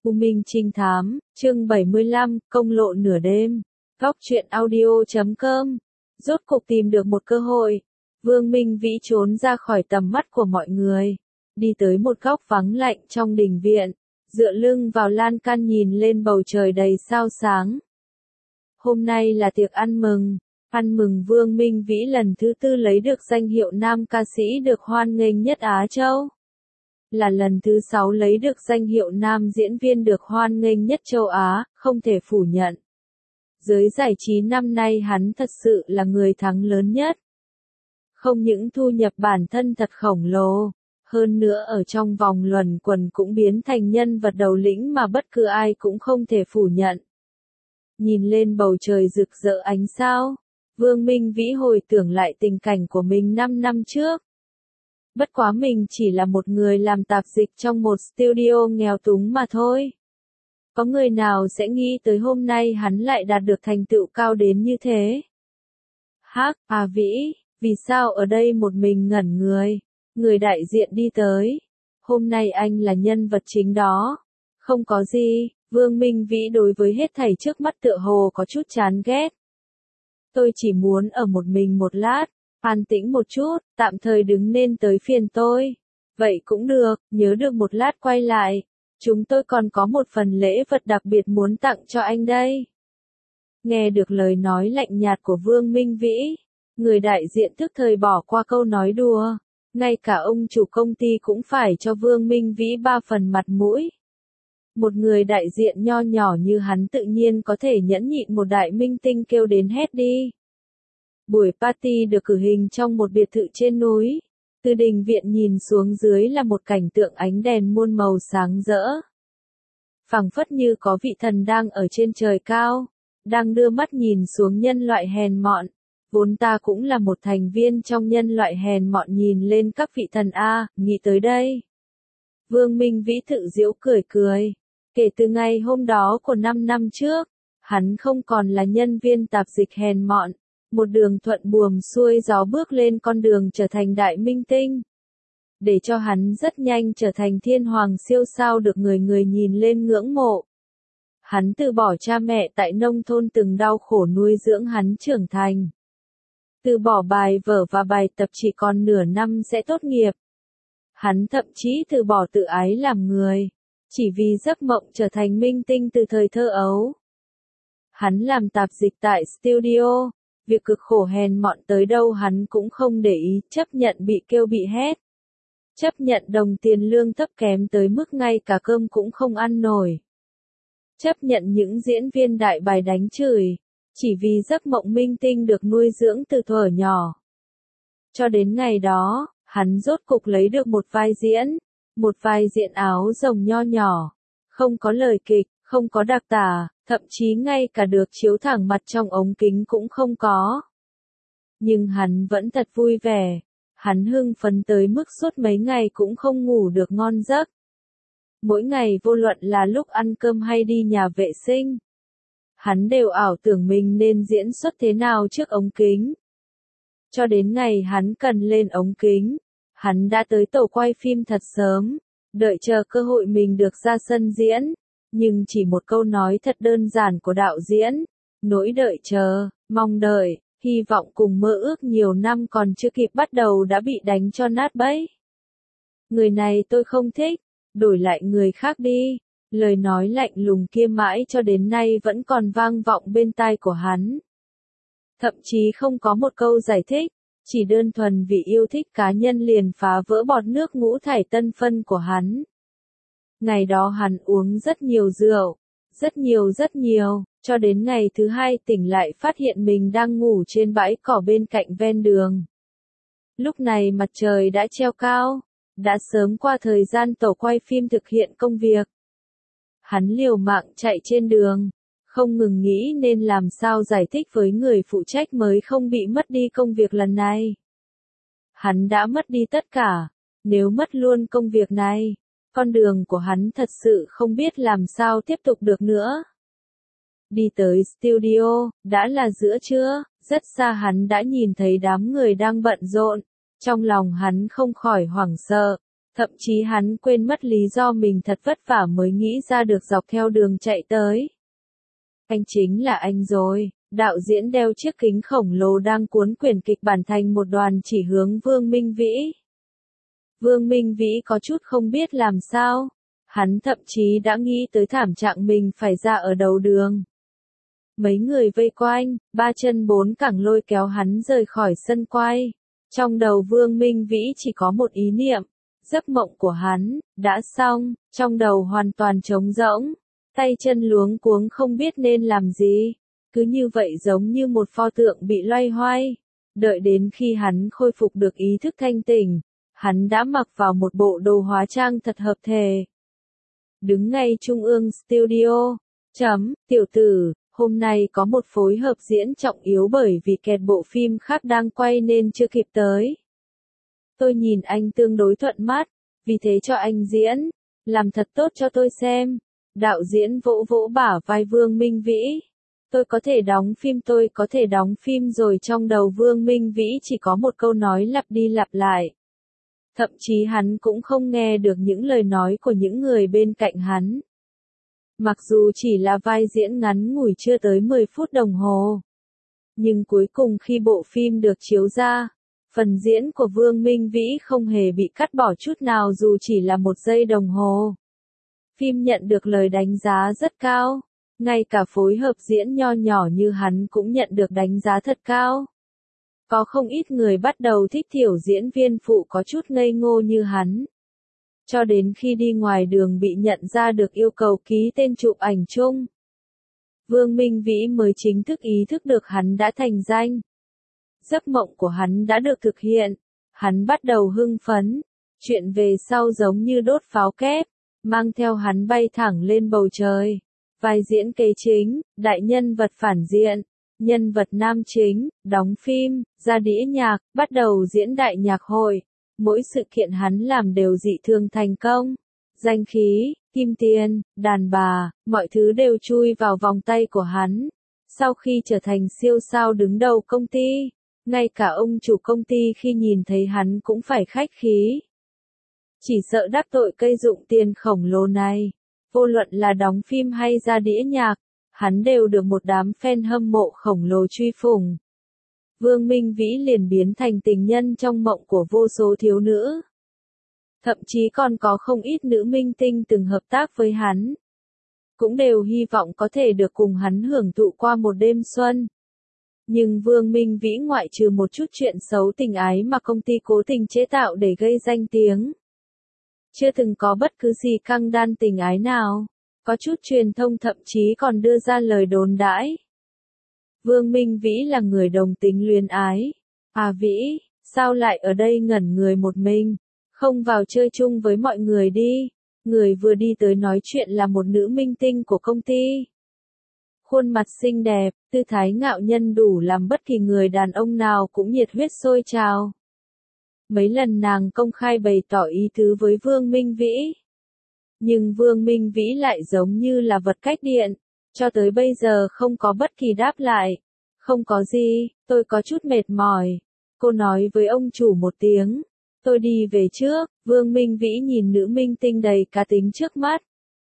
U Minh Trinh Thám, chương 75, công lộ nửa đêm. Góc truyện audio.com. Rốt cuộc tìm được một cơ hội. Vương Minh Vĩ trốn ra khỏi tầm mắt của mọi người. Đi tới một góc vắng lạnh trong đình viện. Dựa lưng vào lan can nhìn lên bầu trời đầy sao sáng. Hôm nay là tiệc ăn mừng. Ăn mừng Vương Minh Vĩ lần thứ 4 lấy được danh hiệu nam ca sĩ được hoan nghênh nhất Á Châu. Là lần thứ 6 lấy được danh hiệu nam diễn viên được hoan nghênh nhất châu Á, không thể phủ nhận. Giới giải trí năm nay hắn thật sự là người thắng lớn nhất. Không những thu nhập bản thân thật khổng lồ, hơn nữa ở trong vòng luẩn quẩn cũng biến thành nhân vật đầu lĩnh mà bất cứ ai cũng không thể phủ nhận. Nhìn lên bầu trời rực rỡ ánh sao, Vương Minh Vĩ hồi tưởng lại tình cảnh của mình 5 năm trước. Bất quá mình chỉ là một người làm tạp dịch trong một studio nghèo túng mà thôi. Có người nào sẽ nghĩ tới hôm nay hắn lại đạt được thành tựu cao đến như thế? Vĩ, vì sao ở đây một mình ngẩn người? Người đại diện đi tới. Hôm nay anh là nhân vật chính đó. Không có gì, Vương Minh Vĩ đối với hết thảy trước mắt tựa hồ có chút chán ghét. Tôi chỉ muốn ở một mình một lát. An tĩnh một chút, tạm thời đứng nên tới phiền tôi. Vậy cũng được, nhớ được một lát quay lại. Chúng tôi còn có một phần lễ vật đặc biệt muốn tặng cho anh đây. Nghe được lời nói lạnh nhạt của Vương Minh Vĩ, người đại diện tức thời bỏ qua câu nói đùa. Ngay cả ông chủ công ty cũng phải cho Vương Minh Vĩ 3 phần mặt mũi. Một người đại diện nho nhỏ như hắn tự nhiên có thể nhẫn nhịn một đại minh tinh kêu đến hét đi. Buổi party được cử hành trong một biệt thự trên núi. Từ đình viện nhìn xuống dưới là một cảnh tượng ánh đèn muôn màu sáng rỡ. Phảng phất như có vị thần đang ở trên trời cao, đang đưa mắt nhìn xuống nhân loại hèn mọn. Vốn ta cũng là một thành viên trong nhân loại hèn mọn nhìn lên các vị thần nghĩ tới đây. Vương Minh Vĩ tự giễu cười cười. Kể từ ngày hôm đó của 5 năm trước, hắn không còn là nhân viên tạp dịch hèn mọn. Một đường thuận buồm xuôi gió bước lên con đường trở thành đại minh tinh. Để cho hắn rất nhanh trở thành thiên hoàng siêu sao được người người nhìn lên ngưỡng mộ. Hắn từ bỏ cha mẹ tại nông thôn từng đau khổ nuôi dưỡng hắn trưởng thành. Từ bỏ bài vở và bài tập chỉ còn nửa năm sẽ tốt nghiệp. Hắn thậm chí từ bỏ tự ái làm người, chỉ vì giấc mộng trở thành minh tinh từ thời thơ ấu. Hắn làm tạp dịch tại studio. Việc cực khổ hèn mọn tới đâu hắn cũng không để ý, chấp nhận bị kêu bị hét. Chấp nhận đồng tiền lương thấp kém tới mức ngay cả cơm cũng không ăn nổi. Chấp nhận những diễn viên đại bài đánh chửi, chỉ vì giấc mộng minh tinh được nuôi dưỡng từ thuở nhỏ. Cho đến ngày đó, hắn rốt cục lấy được một vai diễn áo rồng nho nhỏ, không có lời kịch, không có đặc tả. Thậm chí ngay cả được chiếu thẳng mặt trong ống kính cũng không có. Nhưng hắn vẫn thật vui vẻ. Hắn hưng phấn tới mức suốt mấy ngày cũng không ngủ được ngon giấc. Mỗi ngày vô luận là lúc ăn cơm hay đi nhà vệ sinh, hắn đều ảo tưởng mình nên diễn xuất thế nào trước ống kính. Cho đến ngày hắn cần lên ống kính, hắn đã tới tổ quay phim thật sớm, đợi chờ cơ hội mình được ra sân diễn. Nhưng chỉ một câu nói thật đơn giản của đạo diễn, nỗi đợi chờ, mong đợi, hy vọng cùng mơ ước nhiều năm còn chưa kịp bắt đầu đã bị đánh cho nát bẫy. Người này tôi không thích, đổi lại người khác đi. Lời nói lạnh lùng kia mãi cho đến nay vẫn còn vang vọng bên tai của hắn. Thậm chí không có một câu giải thích, chỉ đơn thuần vì yêu thích cá nhân liền phá vỡ bọt nước ngũ thải tân phân của hắn. Ngày đó hắn uống rất nhiều rượu, rất nhiều, cho đến ngày thứ 2 tỉnh lại phát hiện mình đang ngủ trên bãi cỏ bên cạnh ven đường. Lúc này mặt trời đã treo cao, đã sớm qua thời gian tổ quay phim thực hiện công việc. Hắn liều mạng chạy trên đường, không ngừng nghĩ nên làm sao giải thích với người phụ trách mới không bị mất đi công việc lần này. Hắn đã mất đi tất cả, nếu mất luôn công việc này, con đường của hắn thật sự không biết làm sao tiếp tục được nữa. Đi tới studio, đã là giữa trưa, rất xa hắn đã nhìn thấy đám người đang bận rộn. Trong lòng hắn không khỏi hoảng sợ, Thậm chí hắn quên mất lý do mình thật vất vả mới nghĩ ra được dọc theo đường chạy tới. Anh chính là anh rồi, đạo diễn đeo chiếc kính khổng lồ đang cuốn quyển kịch bản thành một đoàn chỉ hướng Vương Minh Vĩ. Vương Minh Vĩ có chút không biết làm sao, hắn thậm chí đã nghĩ tới thảm trạng mình phải ra ở đầu đường. Mấy người vây quanh, ba chân bốn cẳng lôi kéo hắn rời khỏi sân quay. Trong đầu Vương Minh Vĩ chỉ có một ý niệm, giấc mộng của hắn, đã xong, trong đầu hoàn toàn trống rỗng, tay chân luống cuống không biết nên làm gì, cứ như vậy giống như một pho tượng bị loay hoay. Đợi đến khi hắn khôi phục được ý thức thanh tỉnh, hắn đã mặc vào một bộ đồ hóa trang thật hợp thể. Đứng ngay trung ương studio, tiểu tử, hôm nay có một phối hợp diễn trọng yếu bởi vì kẹt bộ phim khác đang quay nên chưa kịp tới. Tôi nhìn anh tương đối thuận mắt, vì thế cho anh diễn, làm thật tốt cho tôi xem. Đạo diễn vỗ vỗ bả vai Vương Minh Vĩ. Tôi có thể đóng phim rồi. Trong đầu Vương Minh Vĩ chỉ có một câu nói lặp đi lặp lại. Thậm chí hắn cũng không nghe được những lời nói của những người bên cạnh hắn. Mặc dù chỉ là vai diễn ngắn ngủi chưa tới 10 phút đồng hồ. Nhưng cuối cùng khi bộ phim được chiếu ra, phần diễn của Vương Minh Vĩ không hề bị cắt bỏ chút nào dù chỉ là 1 giây đồng hồ. Phim nhận được lời đánh giá rất cao, ngay cả phối hợp diễn nho nhỏ như hắn cũng nhận được đánh giá thật cao. Có không ít người bắt đầu thích tiểu diễn viên phụ có chút ngây ngô như hắn. Cho đến khi đi ngoài đường bị nhận ra được yêu cầu ký tên chụp ảnh chung. Vương Minh Vĩ mới chính thức ý thức được hắn đã thành danh. Giấc mộng của hắn đã được thực hiện. Hắn bắt đầu hưng phấn. Chuyện về sau giống như đốt pháo kép, mang theo hắn bay thẳng lên bầu trời. Vai diễn kế chính, đại nhân vật phản diện, nhân vật nam chính, đóng phim, ra đĩa nhạc, bắt đầu diễn đại nhạc hội. Mỗi sự kiện hắn làm đều dị thường thành công. Danh khí, kim tiền, đàn bà, mọi thứ đều chui vào vòng tay của hắn. Sau khi trở thành siêu sao đứng đầu công ty, ngay cả ông chủ công ty khi nhìn thấy hắn cũng phải khách khí. Chỉ sợ đắc tội cây dụng tiền khổng lồ này. Vô luận là đóng phim hay ra đĩa nhạc, hắn đều được một đám fan hâm mộ khổng lồ truy phủng. Vương Minh Vĩ liền biến thành tình nhân trong mộng của vô số thiếu nữ. Thậm chí còn có không ít nữ minh tinh từng hợp tác với hắn. Cũng đều hy vọng có thể được cùng hắn hưởng thụ qua một đêm xuân. Nhưng Vương Minh Vĩ ngoại trừ một chút chuyện xấu tình ái mà công ty cố tình chế tạo để gây danh tiếng. Chưa từng có bất cứ gì căng đan tình ái nào. Có chút truyền thông thậm chí còn đưa ra lời đồn đãi. Vương Minh Vĩ là người đồng tính luyến ái. À Vĩ, sao lại ở đây ngẩn người một mình? Không vào chơi chung với mọi người đi. Người vừa đi tới nói chuyện là một nữ minh tinh của công ty. Khuôn mặt xinh đẹp, tư thái ngạo nhân đủ làm bất kỳ người đàn ông nào cũng nhiệt huyết sôi trào. Mấy lần nàng công khai bày tỏ ý tứ với Vương Minh Vĩ. Nhưng Vương Minh Vĩ lại giống như là vật cách điện, cho tới bây giờ không có bất kỳ đáp lại. Không có gì, tôi có chút mệt mỏi. Cô nói với ông chủ một tiếng. Tôi đi về trước. Vương Minh Vĩ nhìn nữ minh tinh đầy cá tính trước mắt.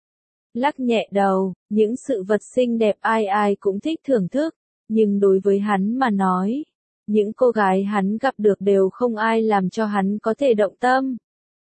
Lắc nhẹ đầu, những sự vật xinh đẹp ai ai cũng thích thưởng thức. Nhưng đối với hắn mà nói, những cô gái hắn gặp được đều không ai làm cho hắn có thể động tâm.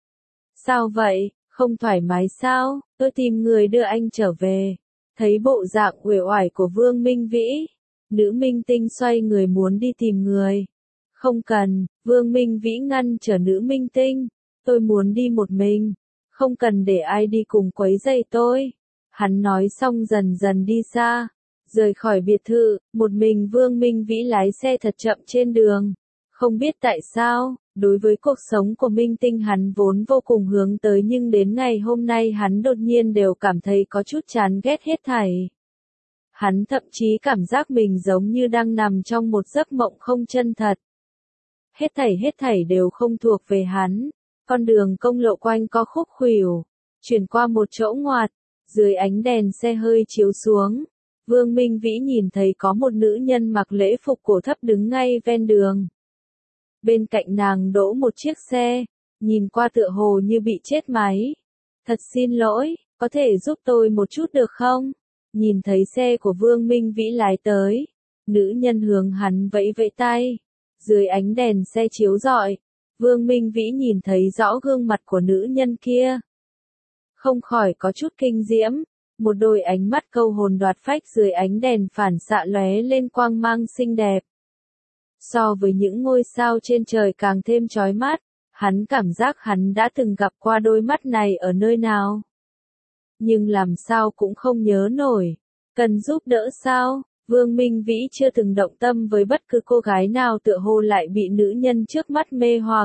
Sao vậy, không thoải mái sao? Tôi tìm người đưa anh trở về. Thấy bộ dạng uể oải của Vương Minh Vĩ, nữ minh tinh xoay người muốn đi tìm người. Không cần, Vương Minh Vĩ ngăn trở nữ minh tinh. Tôi muốn đi một mình. Không cần để ai đi cùng quấy rầy tôi. Hắn nói xong dần dần đi xa. Rời khỏi biệt thự, một mình Vương Minh Vĩ lái xe thật chậm trên đường. Không biết tại sao, đối với cuộc sống của minh tinh hắn vốn vô cùng hướng tới nhưng đến ngày hôm nay hắn đột nhiên đều cảm thấy có chút chán ghét hết thảy. Hắn thậm chí cảm giác mình giống như đang nằm trong một giấc mộng không chân thật. Hết thảy đều không thuộc về hắn. Con đường công lộ quanh co khúc khuỷu, chuyển qua một chỗ ngoặt, dưới ánh đèn xe hơi chiếu xuống. Vương Minh Vĩ nhìn thấy có một nữ nhân mặc lễ phục cổ thấp đứng ngay ven đường. Bên cạnh nàng đỗ một chiếc xe, nhìn qua tựa hồ như bị chết máy. Thật xin lỗi, có thể giúp tôi một chút được không? Nhìn thấy xe của Vương Minh Vĩ lái tới, nữ nhân hướng hắn vẫy vẫy tay. Dưới ánh đèn xe chiếu rọi, Vương Minh Vĩ nhìn thấy rõ gương mặt của nữ nhân kia. Không khỏi có chút kinh diễm, một đôi ánh mắt câu hồn đoạt phách dưới ánh đèn phản xạ lóe lên quang mang xinh đẹp. So với những ngôi sao trên trời càng thêm chói mắt, hắn cảm giác hắn đã từng gặp qua đôi mắt này ở nơi nào. Nhưng làm sao cũng không nhớ nổi. Cần giúp đỡ sao? Vương Minh Vĩ chưa từng động tâm với bất cứ cô gái nào tựa hồ lại bị nữ nhân trước mắt mê hoặc.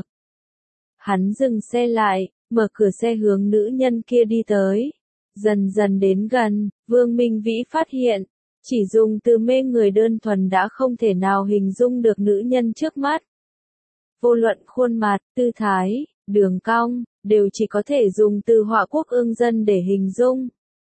Hắn dừng xe lại, mở cửa xe hướng nữ nhân kia đi tới. Dần dần đến gần, Vương Minh Vĩ phát hiện, chỉ dùng từ mê người đơn thuần đã không thể nào hình dung được nữ nhân trước mắt. Vô luận khuôn mặt, tư thái, đường cong, đều chỉ có thể dùng từ họa quốc ương dân để hình dung.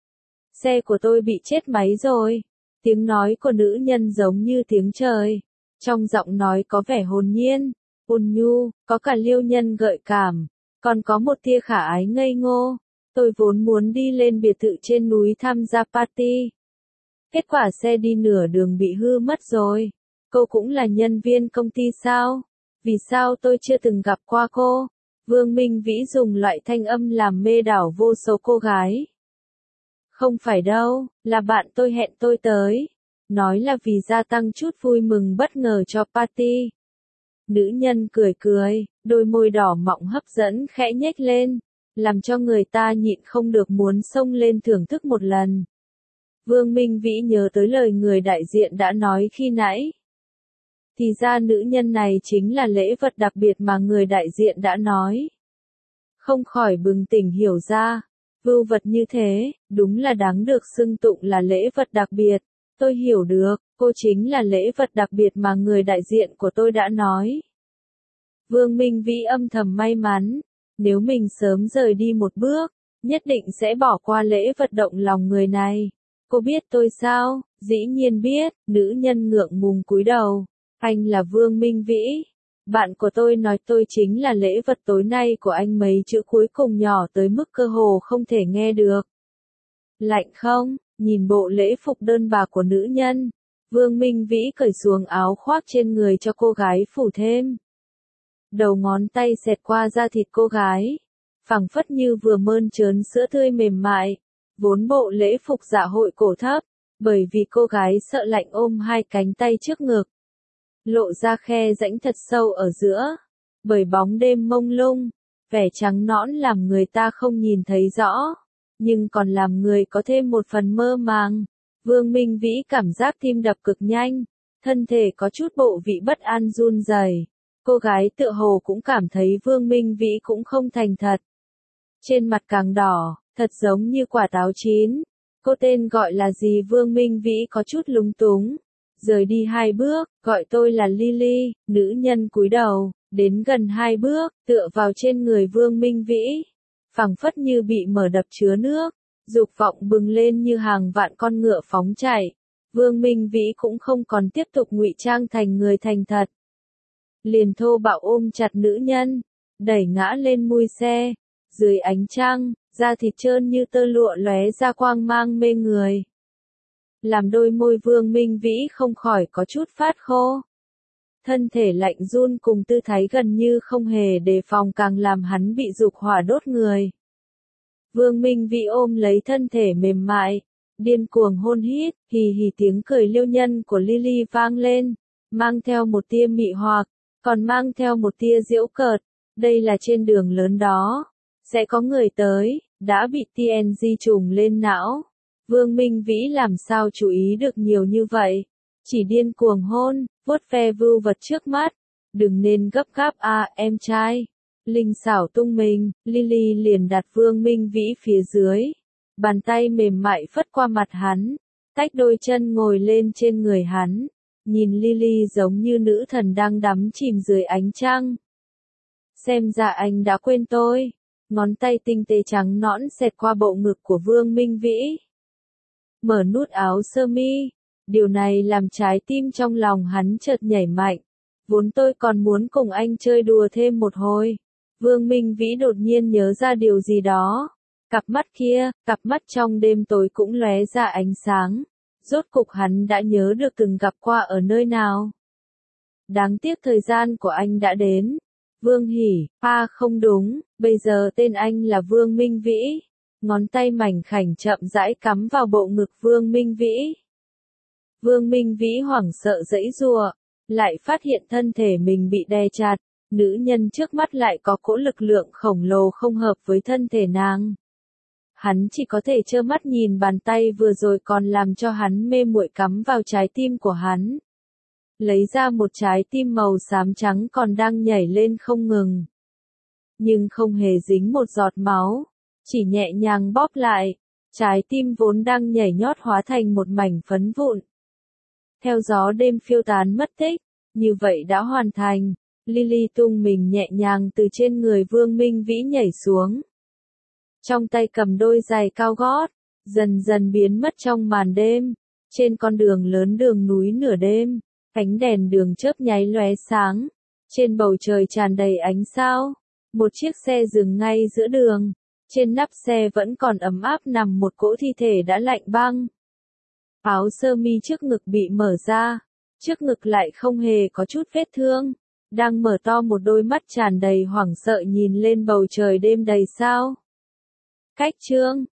Xe của tôi bị chết máy rồi. Tiếng nói của nữ nhân giống như tiếng trời. Trong giọng nói có vẻ hồn nhiên, ôn nhu, có cả liêu nhân gợi cảm, còn có một tia khả ái ngây ngô. Tôi vốn muốn đi lên biệt thự trên núi tham gia party. Kết quả xe đi nửa đường bị hư mất rồi. Cô cũng là nhân viên công ty sao? Vì sao tôi chưa từng gặp qua cô? Vương Minh Vĩ dùng loại thanh âm làm mê đảo vô số cô gái. Không phải đâu, là bạn tôi hẹn tôi tới. Nói là vì gia tăng chút vui mừng bất ngờ cho party. Nữ nhân cười cười, đôi môi đỏ mọng hấp dẫn khẽ nhếch lên, làm cho người ta nhịn không được muốn xông lên thưởng thức một lần. Vương Minh Vĩ nhớ tới lời người đại diện đã nói khi nãy. Thì ra nữ nhân này chính là lễ vật đặc biệt mà người đại diện đã nói. Không khỏi bừng tỉnh hiểu ra, vưu vật như thế, đúng là đáng được xưng tụng là lễ vật đặc biệt. Tôi hiểu được, cô chính là lễ vật đặc biệt mà người đại diện của tôi đã nói. Vương Minh Vĩ âm thầm may mắn, nếu mình sớm rời đi một bước, nhất định sẽ bỏ qua lễ vật động lòng người này. Cô biết tôi sao? Dĩ nhiên biết, nữ nhân ngượng ngùng cúi đầu. Anh là Vương Minh Vĩ. Bạn của tôi nói tôi chính là lễ vật tối nay của anh, mấy chữ cuối cùng nhỏ tới mức cơ hồ không thể nghe được. Lạnh không? Nhìn bộ lễ phục đơn bạc của nữ nhân, Vương Minh Vĩ cởi xuống áo khoác trên người cho cô gái phủ thêm. Đầu ngón tay xẹt qua da thịt cô gái, phẳng phất như vừa mơn trớn sữa tươi mềm mại. Vốn bộ lễ phục dạ hội cổ thấp, bởi vì cô gái sợ lạnh ôm hai cánh tay trước ngực. Lộ ra khe rãnh thật sâu ở giữa, bởi bóng đêm mông lung, vẻ trắng nõn làm người ta không nhìn thấy rõ, nhưng còn làm người có thêm một phần mơ màng. Vương Minh Vĩ cảm giác tim đập cực nhanh, thân thể có chút bộ vị bất an run rẩy. Cô gái tựa hồ cũng cảm thấy Vương Minh Vĩ cũng không thành thật. Trên mặt càng đỏ, thật giống như quả táo chín. Cô tên gọi là gì? Vương Minh Vĩ có chút lúng túng. Rời đi 2 bước, gọi tôi là Lily. Nữ nhân cúi đầu, đến gần 2 bước, tựa vào trên người Vương Minh Vĩ. Phẳng phất như bị mở đập chứa nước, dục vọng bừng lên như hàng vạn con ngựa phóng chạy. Vương Minh Vĩ cũng không còn tiếp tục ngụy trang thành người thành thật. Liền thô bạo ôm chặt nữ nhân, đẩy ngã lên mui xe. Dưới ánh trăng, da thịt trơn như tơ lụa lóe ra quang mang mê người. Làm đôi môi Vương Minh Vĩ không khỏi có chút phát khô. Thân thể lạnh run cùng tư thái gần như không hề đề phòng càng làm hắn bị dục hỏa đốt người. Vương Minh Vĩ ôm lấy thân thể mềm mại, điên cuồng hôn hít, hì hì tiếng cười liêu nhân của Lily vang lên, mang theo một tia mị hoặc, còn mang theo một tia giễu cợt. Đây là trên đường lớn đó, sẽ có người tới, đã bị TNG trùng lên não. Vương Minh Vĩ làm sao chú ý được nhiều như vậy, chỉ điên cuồng hôn, vuốt ve vưu vật trước mắt. Đừng nên gấp gáp em trai. Linh xảo tung mình, Lily liền đặt Vương Minh Vĩ phía dưới. Bàn tay mềm mại phất qua mặt hắn, tách đôi chân ngồi lên trên người hắn. Nhìn Lily giống như nữ thần đang đắm chìm dưới ánh trăng. Xem ra anh đã quên tôi. Ngón tay tinh tế trắng nõn xẹt qua bộ ngực của Vương Minh Vĩ. Mở nút áo sơ mi. Điều này làm trái tim trong lòng hắn chợt nhảy mạnh. Vốn tôi còn muốn cùng anh chơi đùa thêm một hồi. Vương Minh Vĩ đột nhiên nhớ ra điều gì đó. Cặp mắt kia, cặp mắt trong đêm tối cũng lóe ra ánh sáng. Rốt cục hắn đã nhớ được từng gặp qua ở nơi nào. Đáng tiếc thời gian của anh đã đến. Vương Hỉ, không đúng, bây giờ tên anh là Vương Minh Vĩ. Ngón tay mảnh khảnh chậm rãi cắm vào bộ ngực Vương Minh Vĩ. Vương Minh Vĩ hoảng sợ giãy giụa, lại phát hiện thân thể mình bị đè chặt. Nữ nhân trước mắt lại có cỗ lực lượng khổng lồ không hợp với thân thể nàng. Hắn chỉ có thể trơ mắt nhìn bàn tay vừa rồi còn làm cho hắn mê muội cắm vào trái tim của hắn. Lấy ra một trái tim màu xám trắng còn đang nhảy lên không ngừng. Nhưng không hề dính một giọt máu, chỉ nhẹ nhàng bóp lại, trái tim vốn đang nhảy nhót hóa thành một mảnh phấn vụn. Theo gió đêm phiêu tán mất tích, như vậy đã hoàn thành. Lily tung mình nhẹ nhàng từ trên người Vương Minh Vĩ nhảy xuống. Trong tay cầm đôi giày cao gót, dần dần biến mất trong màn đêm. Trên con đường lớn đường núi nửa đêm, ánh đèn đường chớp nháy lóe sáng. Trên bầu trời tràn đầy ánh sao. Một chiếc xe dừng ngay giữa đường. Trên nắp xe vẫn còn ấm áp nằm một cỗ thi thể đã lạnh băng. Áo sơ mi trước ngực bị mở ra. Trước ngực lại không hề có chút vết thương. Đang mở to một đôi mắt tràn đầy hoảng sợ nhìn lên bầu trời đêm đầy sao. Cách chương